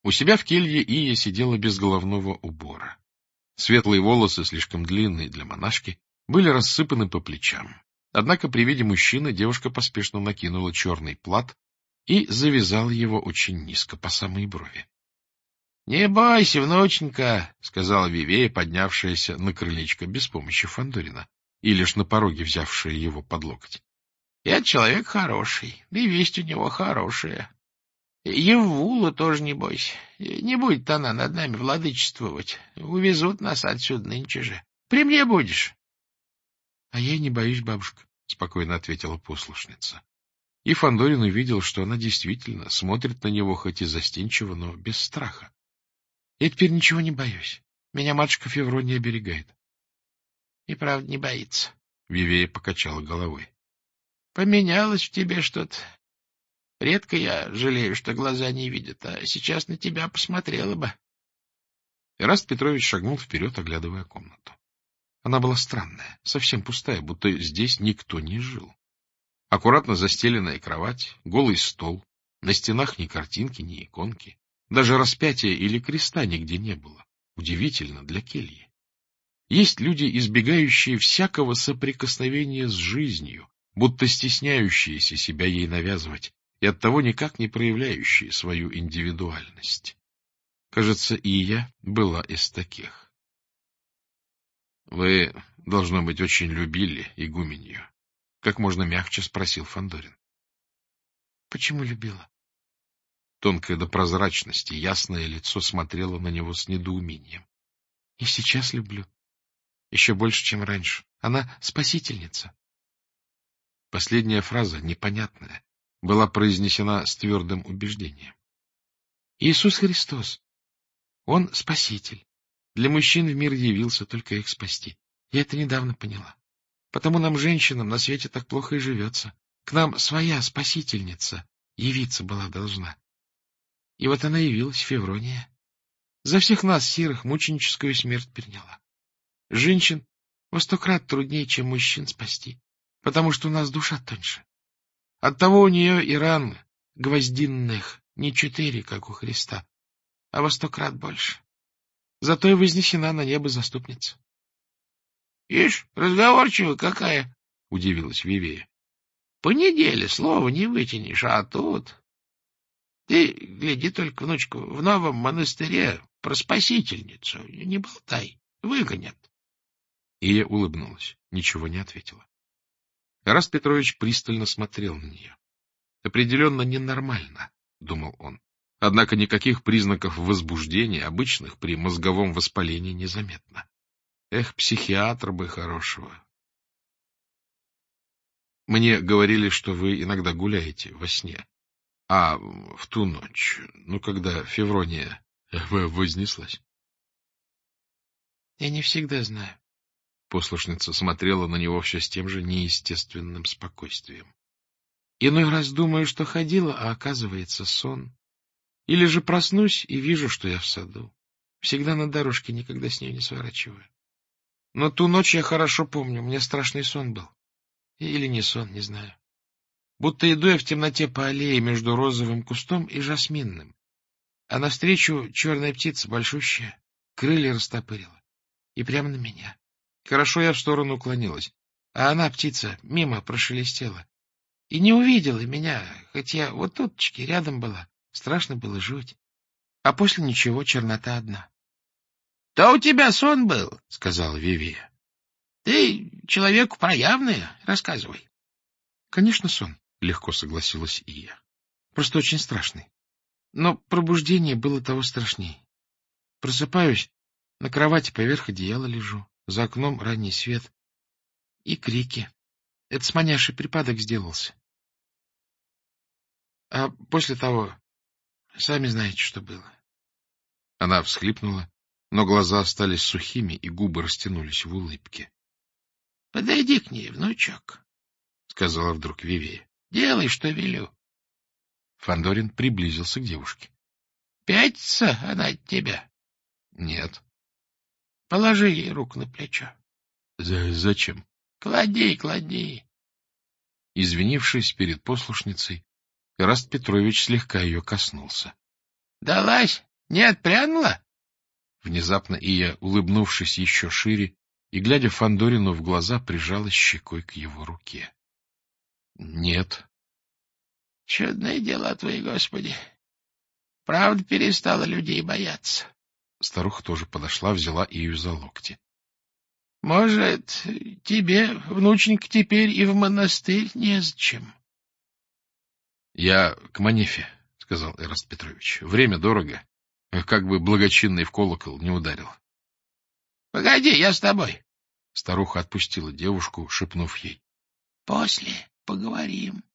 У себя в келье Ия сидела без головного убора. Светлые волосы, слишком длинные для монашки, были рассыпаны по плечам. Однако при виде мужчины девушка поспешно накинула черный плат и завязала его очень низко, по самой брови. — Не бойся, внученька, — сказала Вивея, поднявшаяся на крылечко без помощи Фандорина, и лишь на пороге взявшая его под локоть. — Я человек хороший, да и весть у него хорошая. Еввулу тоже не бойся. Не будет она над нами владычествовать. Увезут нас отсюда нынче же. При мне будешь. — А я не боюсь, бабушка, — спокойно ответила послушница. И Фандорин увидел, что она действительно смотрит на него хоть и застенчиво, но без страха. — Я теперь ничего не боюсь. Меня матушка Феврония оберегает. — И правда не боится. Вивея покачала головой. — Поменялось в тебе что-то. Редко я жалею, что глаза не видят, а сейчас на тебя посмотрела бы. Эраст Петрович шагнул вперед, оглядывая комнату. Она была странная, совсем пустая, будто здесь никто не жил. Аккуратно застеленная кровать, голый стол, на стенах ни картинки, ни иконки. Даже распятия или креста нигде не было. Удивительно для кельи. Есть люди, избегающие всякого соприкосновения с жизнью, будто стесняющиеся себя ей навязывать, и оттого никак не проявляющие свою индивидуальность. Кажется, и я была из таких. — Вы, должно быть, очень любили игуменью. Как можно мягче спросил Фандорин. — Почему любила? Тонкое до прозрачности, ясное лицо смотрело на него с недоумением. — И сейчас люблю. Еще больше, чем раньше. Она спасительница. Последняя фраза, непонятная, была произнесена с твердым убеждением. Иисус Христос. Он спаситель. Для мужчин в мир явился только их спасти. Я это недавно поняла. Потому нам, женщинам, на свете так плохо и живется. К нам своя спасительница явиться была должна. И вот она явилась, Феврония. За всех нас, сирых, мученическую смерть приняла. Женщин во 100 крат труднее, чем мужчин спасти, потому что у нас душа тоньше. Оттого у нее и ран гвоздинных не 4, как у Христа, а во 100 крат больше. Зато и вознесена на небо заступница. — Ишь, разговорчивая какая! — удивилась Вивея. — По неделе слова не вытянешь, а тут... Ты, гляди только, внучку, в новом монастыре про спасительницу не болтай, выгонят. Ия улыбнулась, ничего не ответила. Эраст Петрович пристально смотрел на нее. Определенно ненормально, — думал он. Однако никаких признаков возбуждения, обычных при мозговом воспалении, незаметно. Эх, психиатра бы хорошего. Мне говорили, что вы иногда гуляете во сне. А в ту ночь, когда Феврония вознеслась. Я не всегда знаю. Послушница смотрела на него все с тем же неестественным спокойствием. Иной раз думаю, что ходила, а оказывается сон. Или же проснусь и вижу, что я в саду. Всегда на дорожке, никогда с нее не сворачиваю. Но ту ночь я хорошо помню, мне страшный сон был. Или не сон, не знаю. Будто иду я в темноте по аллее между розовым кустом и жасминным. А навстречу черная птица большущая, крылья растопырила. И прямо на меня. Хорошо я в сторону уклонилась, а она, птица, мимо прошелестела. И не увидела меня, хоть я вот туточки рядом была. Страшно было жуть. А после ничего, чернота одна. — То у тебя сон был, — сказала Вивия. — Ты человеку проявная, рассказывай. — Конечно, сон, — легко согласилась Ия. — Просто очень страшный. Но пробуждение было того страшней. Просыпаюсь, на кровати поверх одеяла лежу, за окном ранний свет и крики. Это с маняшей припадок сделался. А после того, сами знаете, что было. Она всхлипнула, но глаза остались сухими, и губы растянулись в улыбке. — Подойди к ней, внучок, — сказала вдруг Вивея. — Делай, что велю. Фандорин приблизился к девушке. — Пятится она от тебя? — Нет. — Положи ей руку на плечо. — Зачем? — Клади, клади. Извинившись перед послушницей, Эраст Петрович слегка ее коснулся. — Далась, Не отпрянула? Внезапно Ия, улыбнувшись еще шире и, глядя Фандорину в глаза, прижалась щекой к его руке. — Нет. — Чудные дела твои, Господи. Правда перестала людей бояться. Старуха тоже подошла, взяла Ию за локти. — Может, тебе, внученька, теперь и в монастырь незачем? — Я к Манефе, — сказал Эраст Петрович. — Время дорого. Как бы благочинный в колокол не ударил. — Погоди, я с тобой. Старуха отпустила девушку, шепнув ей: — После поговорим.